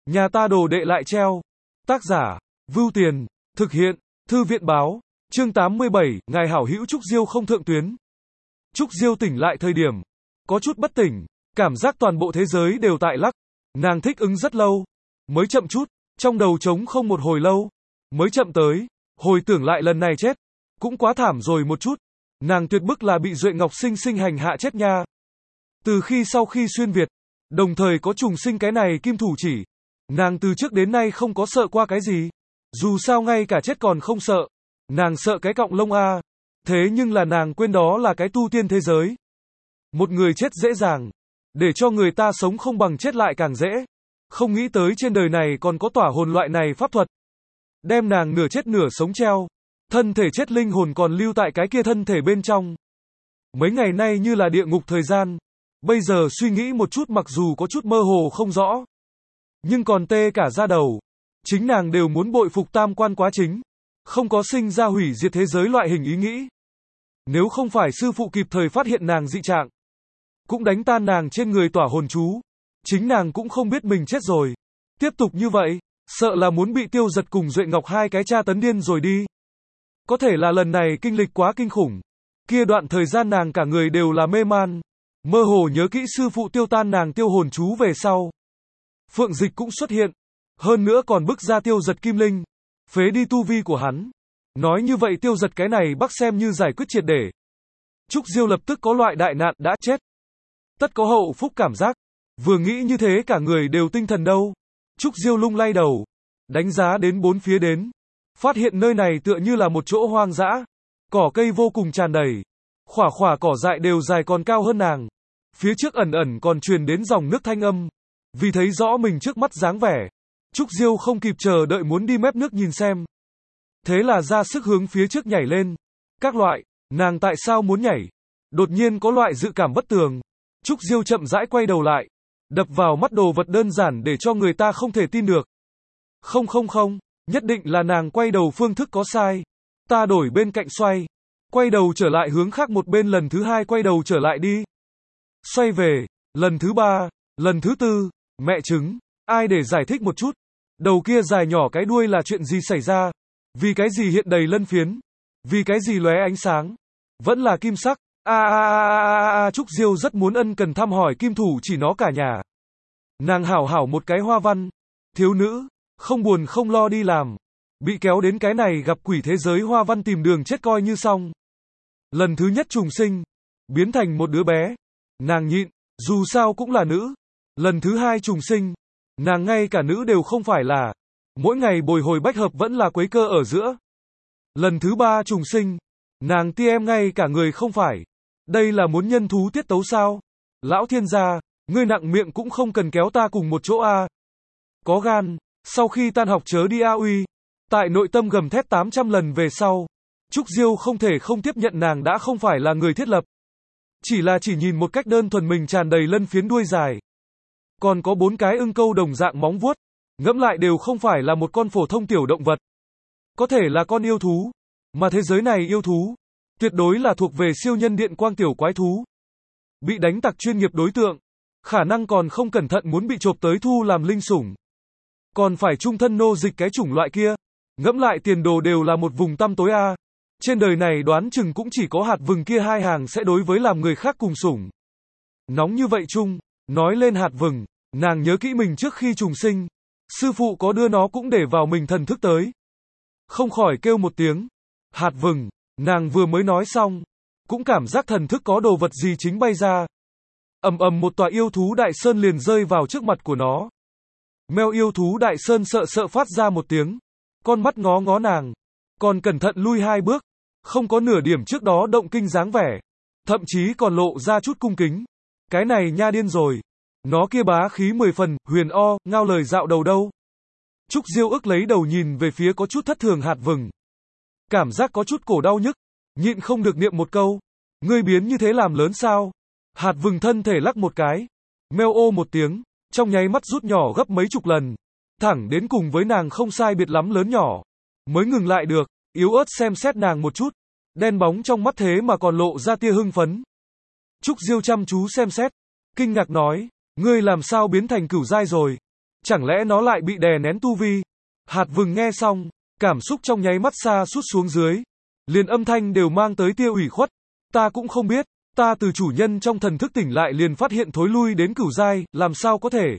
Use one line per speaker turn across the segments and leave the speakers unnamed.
Nhà ta đồ đệ lại treo. Tác giả, Vưu Tiền, thực hiện, Thư viện báo, chương 87, ngài hảo hữu Trúc Diêu không thượng tuyến. Trúc Diêu tỉnh lại thời điểm, có chút bất tỉnh, cảm giác toàn bộ thế giới đều tại lắc. Nàng thích ứng rất lâu, mới chậm chút, trong đầu trống không một hồi lâu, mới chậm tới, hồi tưởng lại lần này chết, cũng quá thảm rồi một chút. Nàng tuyệt bức là bị Duệ Ngọc sinh sinh hành hạ chết nha. Từ khi sau khi xuyên Việt, đồng thời có trùng sinh cái này kim thủ chỉ, nàng từ trước đến nay không có sợ qua cái gì. Dù sao ngay cả chết còn không sợ. Nàng sợ cái cọng lông a. Thế nhưng là nàng quên đó là cái tu tiên thế giới. Một người chết dễ dàng, để cho người ta sống không bằng chết lại càng dễ. Không nghĩ tới trên đời này còn có tỏa hồn loại này pháp thuật. Đem nàng nửa chết nửa sống treo. Thân thể chết linh hồn còn lưu tại cái kia thân thể bên trong. Mấy ngày nay như là địa ngục thời gian. Bây giờ suy nghĩ một chút mặc dù có chút mơ hồ không rõ, nhưng còn tê cả da đầu. Chính nàng đều muốn bội phục tam quan quá chính. Không có sinh ra hủy diệt thế giới loại hình ý nghĩ. Nếu không phải sư phụ kịp thời phát hiện nàng dị trạng, cũng đánh tan nàng trên người tỏa hồn chú, chính nàng cũng không biết mình chết rồi. Tiếp tục như vậy, sợ là muốn bị Tiêu Giật cùng Duệ Ngọc hai cái tra tấn điên rồi đi. Có thể là lần này kinh lịch quá kinh khủng. Kia đoạn thời gian nàng cả người đều là mê man. Mơ hồ nhớ kỹ sư phụ tiêu tan nàng tiêu hồn chú về sau. Phượng Dịch cũng xuất hiện. Hơn nữa còn bức ra Tiêu Giật kim linh. Phế đi tu vi của hắn. Nói như vậy Tiêu Giật cái này bắc xem như giải quyết triệt để. Trúc Diêu lập tức có loại đại nạn đã chết. Tất có hậu phúc cảm giác. Vừa nghĩ như thế cả người đều tinh thần đâu. Trúc Diêu lung lay đầu. Đánh giá đến bốn phía đến. Phát hiện nơi này tựa như là một chỗ hoang dã. Cỏ cây vô cùng tràn đầy. Khỏa khỏa cỏ dại đều dài còn cao hơn nàng. Phía trước ẩn ẩn còn truyền đến dòng nước thanh âm. Vì thấy rõ mình trước mắt dáng vẻ, Trúc Diêu không kịp chờ đợi muốn đi mép nước nhìn xem. Thế là ra sức hướng phía trước nhảy lên. Các loại, nàng tại sao muốn nhảy? Đột nhiên có loại dự cảm bất tường. Trúc Diêu chậm rãi quay đầu lại. Đập vào mắt đồ vật đơn giản để cho người ta không thể tin được. Không, nhất định là nàng quay đầu phương thức có sai. Ta đổi bên cạnh xoay. Quay đầu trở lại hướng khác một bên lần thứ hai quay đầu trở lại đi. Xoay về, lần thứ ba, lần thứ tư, mẹ chứng, ai để giải thích một chút. Đầu kia dài nhỏ cái đuôi là chuyện gì xảy ra? Vì cái gì hiện đầy lân phiến? Vì cái gì lóe ánh sáng? Vẫn là kim sắc. Trúc Diêu rất muốn ân cần thăm hỏi kim thủ chỉ nó cả nhà. Nàng hảo một cái hoa văn. Thiếu nữ, không buồn không lo đi làm. Bị kéo đến cái này gặp quỷ thế giới hoa văn tìm đường chết coi như xong. Lần thứ nhất trùng sinh, biến thành một đứa bé. Nàng nhịn, dù sao cũng là nữ. Lần thứ hai trùng sinh, nàng ngay cả nữ đều không phải là. Mỗi ngày bồi hồi bách hợp vẫn là quấy cơ ở giữa. Lần thứ ba trùng sinh, nàng em ngay cả người không phải. Đây là muốn nhân thú tiết tấu sao? Lão thiên gia, ngươi nặng miệng cũng không cần kéo ta cùng một chỗ a. Có gan, sau khi tan học chớ đi a uy. Tại nội tâm gầm thét 800 lần về sau, Trúc Diêu không thể không tiếp nhận nàng đã không phải là người thiết lập. Chỉ nhìn một cách đơn thuần mình tràn đầy lân phiến đuôi dài. Còn có 4 cái ưng câu đồng dạng móng vuốt. Ngẫm lại đều không phải là một con phổ thông tiểu động vật. Có thể là con yêu thú. Mà thế giới này yêu thú, tuyệt đối là thuộc về siêu nhân điện quang tiểu quái thú. Bị đánh tặc chuyên nghiệp đối tượng. Khả năng còn không cẩn thận muốn bị chộp tới thu làm linh sủng. Còn phải chung thân nô dịch cái chủng loại kia. Ngẫm lại tiền đồ đều là một vùng tăm tối a. Trên đời này đoán chừng cũng chỉ có hạt vừng kia hai hàng sẽ đối với làm người khác cùng sủng. Nóng như vậy chung, nói lên hạt vừng, nàng nhớ kỹ mình trước khi trùng sinh, sư phụ có đưa nó cũng để vào mình thần thức tới. Không khỏi kêu một tiếng, hạt vừng, nàng vừa mới nói xong, cũng cảm giác thần thức có đồ vật gì chính bay ra. Ầm một tòa yêu thú đại sơn liền rơi vào trước mặt của nó. Mèo yêu thú đại sơn sợ phát ra một tiếng, con mắt ngó nàng, còn cẩn thận lui 2 bước, không có nửa điểm trước đó động kinh dáng vẻ, thậm chí còn lộ ra chút cung kính. Cái này nha điên rồi, nó kia bá khí 10 phần, huyền ngao lời dạo đầu đâu. Trúc Diêu ức lấy đầu nhìn về phía có chút thất thường hạt vừng. Cảm giác có chút cổ đau nhức, nhịn không được niệm một câu, ngươi biến như thế làm lớn sao? Hạt vừng thân thể lắc một cái, meo ô một tiếng, trong nháy mắt rút nhỏ gấp mấy chục lần, thẳng đến cùng với nàng không sai biệt lắm lớn nhỏ, mới ngừng lại được, yếu ớt xem xét nàng một chút, đen bóng trong mắt thế mà còn lộ ra tia hưng phấn. Trúc Diêu chăm chú xem xét, kinh ngạc nói, ngươi làm sao biến thành cửu giai rồi? Chẳng lẽ nó lại bị đè nén tu vi? Hạt vừng nghe xong, cảm xúc trong nháy mắt sa sút xuống dưới. Liền âm thanh đều mang tới tia ủy khuất. Ta cũng không biết, ta từ chủ nhân trong thần thức tỉnh lại liền phát hiện thối lui đến cửu giai, làm sao có thể?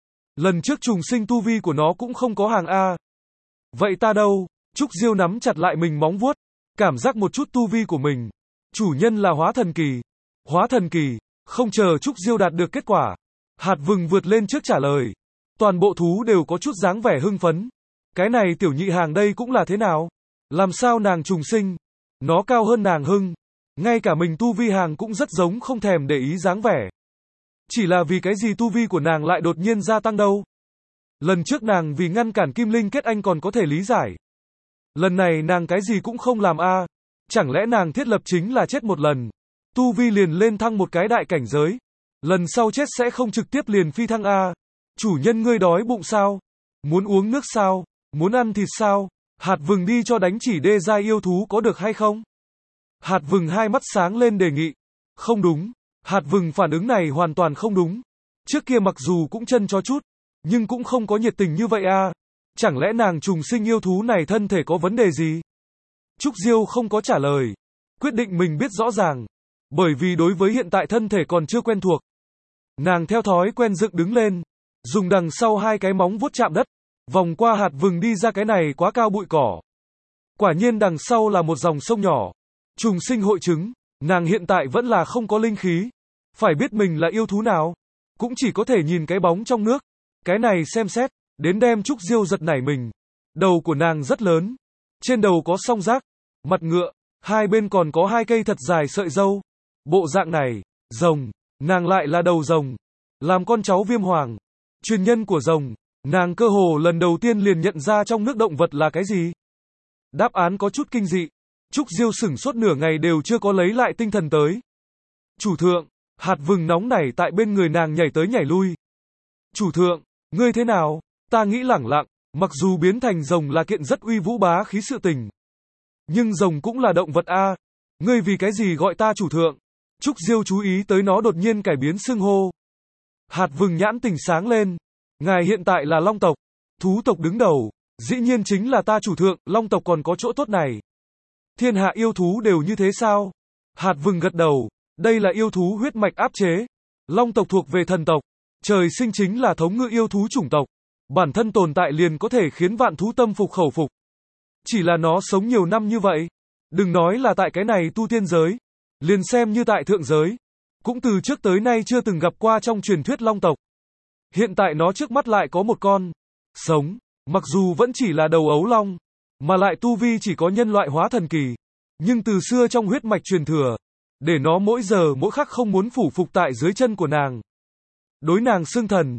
Lần trước trùng sinh tu vi của nó cũng không có hàng A. Vậy ta đâu? Trúc Diêu nắm chặt lại mình móng vuốt, cảm giác một chút tu vi của mình. Chủ nhân là hóa thần kỳ. Hóa thần kỳ, không chờ Trúc Diêu đạt được kết quả. Hạt vừng vượt lên trước trả lời. Toàn bộ thú đều có chút dáng vẻ hưng phấn. Cái này tiểu nhị hàng đây cũng là thế nào? Làm sao nàng trùng sinh? Nó cao hơn nàng hưng. Ngay cả mình tu vi hàng cũng rất giống không thèm để ý dáng vẻ. Chỉ là vì cái gì tu vi của nàng lại đột nhiên gia tăng đâu? Lần trước nàng vì ngăn cản Kim Linh kết anh còn có thể lý giải. Lần này nàng cái gì cũng không làm a. Chẳng lẽ nàng thiết lập chính là chết một lần, tu vi liền lên thăng một cái đại cảnh giới. Lần sau chết sẽ không trực tiếp liền phi thăng a. Chủ nhân ngươi đói bụng sao? Muốn uống nước sao? Muốn ăn thịt sao? Hạt vừng đi cho đánh chỉ đê giai yêu thú có được hay không? Hạt vừng hai mắt sáng lên đề nghị. Không đúng. Hạt vừng phản ứng này hoàn toàn không đúng. Trước kia mặc dù cũng chân chó chút, nhưng cũng không có nhiệt tình như vậy a. Chẳng lẽ nàng trùng sinh yêu thú này thân thể có vấn đề gì? Trúc Diêu không có trả lời. Quyết định mình biết rõ ràng. Bởi vì đối với hiện tại thân thể còn chưa quen thuộc. Nàng theo thói quen dựng đứng lên. Dùng đằng sau hai cái móng vuốt chạm đất. Vòng qua hạt vừng đi ra cái này quá cao bụi cỏ. Quả nhiên đằng sau là một dòng sông nhỏ. Trùng sinh hội chứng. Nàng hiện tại vẫn là không có linh khí. Phải biết mình là yêu thú nào. Cũng chỉ có thể nhìn cái bóng trong nước. Cái này xem xét. Đến đem Trúc Diêu giật nảy mình. Đầu của nàng rất lớn. Trên đầu có song giác. Mặt ngựa. Hai bên còn có hai cây thật dài sợi râu. Bộ dạng này. Rồng. Nàng lại là đầu rồng. Làm con cháu Viêm Hoàng. Truyền nhân của rồng. Nàng cơ hồ lần đầu tiên liền nhận ra trong nước động vật là cái gì. Đáp án có chút kinh dị. Trúc Diêu sửng sốt nửa ngày đều chưa có lấy lại tinh thần tới. Chủ thượng. Hạt vừng nóng nảy tại bên người nàng nhảy tới nhảy lui. Chủ thượng. Ngươi thế nào? Ta nghĩ lẳng lặng. Mặc dù biến thành rồng là kiện rất uy vũ bá khí sự tình. Nhưng rồng cũng là động vật a. Ngươi vì cái gì gọi ta chủ thượng? Trúc Diêu chú ý tới nó đột nhiên cải biến xưng hô. Hạt vừng nhãn tỉnh sáng lên. Ngài hiện tại là Long tộc. Thú tộc đứng đầu. Dĩ nhiên chính là ta chủ thượng. Long tộc còn có chỗ tốt này. Thiên hạ yêu thú đều như thế sao? Hạt vừng gật đầu. Đây là yêu thú huyết mạch áp chế. Long tộc thuộc về thần tộc. Trời sinh chính là thống ngự yêu thú chủng tộc. Bản thân tồn tại liền có thể khiến vạn thú tâm phục khẩu phục. Chỉ là nó sống nhiều năm như vậy. Đừng nói là tại cái này tu tiên giới. Liền xem như tại thượng giới. Cũng từ trước tới nay chưa từng gặp qua trong truyền thuyết long tộc. Hiện tại nó trước mắt lại có một con. Sống. Mặc dù vẫn chỉ là đầu ấu long. Mà lại tu vi chỉ có nhân loại hóa thần kỳ. Nhưng từ xưa trong huyết mạch truyền thừa. Để nó mỗi giờ mỗi khắc không muốn phủ phục tại dưới chân của nàng. Đối nàng xưng thần.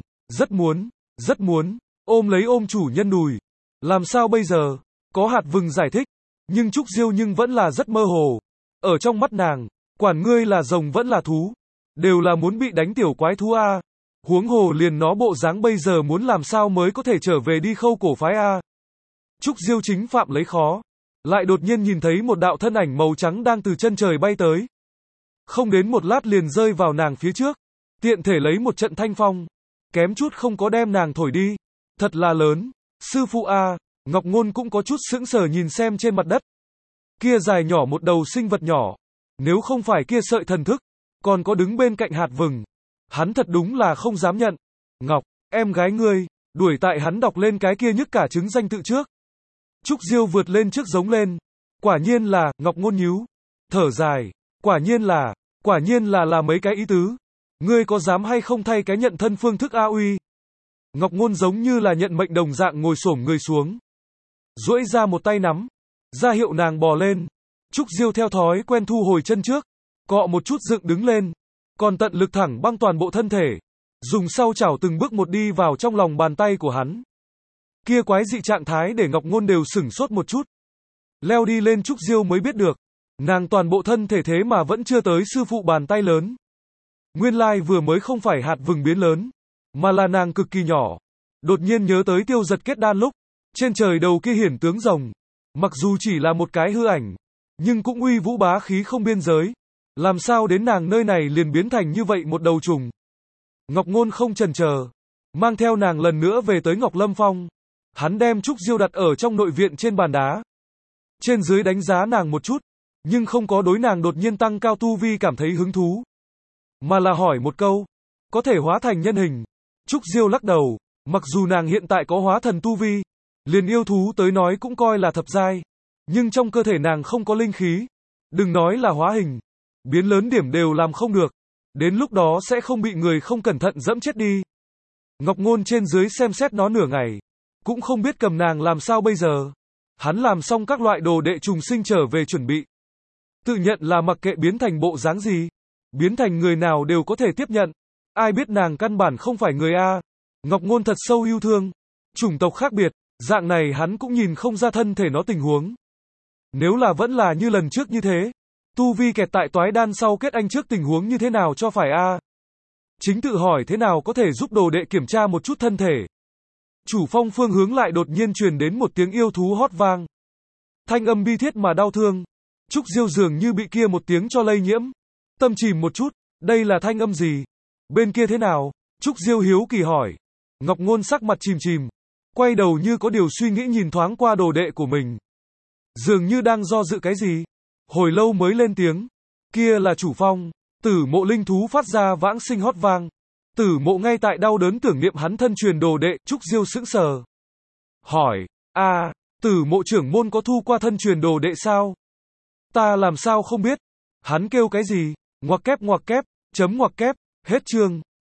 Rất muốn. Ôm chủ nhân đùi. Làm sao bây giờ? Có hạt vừng giải thích. Nhưng Trúc Diêu nhưng vẫn là rất mơ hồ. Ở trong mắt nàng. Quản ngươi là rồng vẫn là thú. Đều là muốn bị đánh tiểu quái thú a. Huống hồ liền nó bộ dáng bây giờ muốn làm sao mới có thể trở về đi khâu cổ phái a. Trúc Diêu chính phạm lấy khó. Lại đột nhiên nhìn thấy một đạo thân ảnh màu trắng đang từ chân trời bay tới. Không đến một lát liền rơi vào nàng phía trước. Tiện thể lấy một trận thanh phong. Kém chút không có đem nàng thổi đi. Thật là lớn. Sư phụ a. Ngọc Ngôn cũng có chút sững sờ nhìn xem trên mặt đất. Kia dài nhỏ một đầu sinh vật nhỏ. Nếu không phải kia sợi thần thức. Còn có đứng bên cạnh hạt vừng. Hắn thật đúng là không dám nhận. Ngọc, em gái ngươi. Đuổi tại hắn đọc lên cái kia nhức cả trứng danh tự trước. Trúc Diêu vượt lên trước giống lên. Quả nhiên là, Ngọc Ngôn nhíu. Thở dài. Quả nhiên là mấy cái ý tứ. Ngươi có dám hay không thay cái nhận thân phương thức A uy? Ngọc Ngôn giống như là nhận mệnh đồng dạng ngồi xổm người xuống. Duỗi ra một tay nắm. Ra hiệu nàng bò lên. Trúc Diêu theo thói quen thu hồi chân trước. Cọ một chút dựng đứng lên. Còn tận lực thẳng băng toàn bộ thân thể. Dùng sau chảo từng bước một đi vào trong lòng bàn tay của hắn. Kia quái dị trạng thái để Ngọc Ngôn đều sửng sốt một chút. Leo đi lên Trúc Diêu mới biết được. Nàng toàn bộ thân thể thế mà vẫn chưa tới sư phụ bàn tay lớn. Nguyên lai vừa mới không phải hạt vừng biến lớn. Mà là nàng cực kỳ nhỏ. Đột nhiên nhớ tới Tiêu Giật kết đan lúc. Trên trời đầu kia hiển tướng rồng. Mặc dù chỉ là một cái hư ảnh. Nhưng cũng uy vũ bá khí không biên giới. Làm sao đến nàng nơi này liền biến thành như vậy một đầu trùng. Ngọc Ngôn không chần chờ. mang theo nàng lần nữa về tới Ngọc Lâm Phong. Hắn đem Trúc Diêu đặt ở trong nội viện trên bàn đá. Trên dưới đánh giá nàng một chút, nhưng không có đối nàng đột nhiên tăng cao tu vi cảm thấy hứng thú. Mà là hỏi một câu, có thể hóa thành nhân hình. Trúc Diêu lắc đầu, mặc dù nàng hiện tại có hóa thần tu vi, liền yêu thú tới nói cũng coi là thập giai, nhưng trong cơ thể nàng không có linh khí. Đừng nói là hóa hình, biến lớn điểm đều làm không được. Đến lúc đó sẽ không bị người không cẩn thận dẫm chết đi. Ngọc Ngôn trên dưới xem xét nó nửa ngày, cũng không biết cầm nàng làm sao bây giờ. Hắn làm xong các loại đồ đệ trùng sinh trở về chuẩn bị. Tự nhận là mặc kệ biến thành bộ dáng gì, biến thành người nào đều có thể tiếp nhận. Ai biết nàng căn bản không phải người A. Ngọc Ngôn thật sâu yêu thương. Chủng tộc khác biệt, dạng này hắn cũng nhìn không ra thân thể nó tình huống. Nếu là vẫn là như lần trước như thế, tu vi kẹt tại toái đan sau kết anh trước tình huống như thế nào cho phải A. Chính tự hỏi thế nào có thể giúp đồ đệ kiểm tra một chút thân thể. Chủ phong phương hướng lại đột nhiên truyền đến một tiếng yêu thú hót vang. Thanh âm bi thiết mà đau thương. Trúc Diêu dường như bị kia một tiếng cho lây nhiễm. Tâm chìm một chút, đây là thanh âm gì? Bên kia thế nào? Trúc Diêu hiếu kỳ hỏi. Ngọc Ngôn sắc mặt chìm chìm, quay đầu như có điều suy nghĩ nhìn thoáng qua đồ đệ của mình. Dường như đang do dự cái gì. Hồi lâu mới lên tiếng. Kia là chủ phong. Tử Mộ linh thú phát ra vãng sinh hót vang. Tử Mộ ngay tại đau đớn tưởng niệm hắn thân truyền đồ đệ. Trúc Diêu sững sờ. Hỏi, Tử Mộ trưởng môn có thu qua thân truyền đồ đệ sao? Ta làm sao không biết? Hắn kêu cái gì? Ngoặc kép, chấm ngoặc kép, hết chương.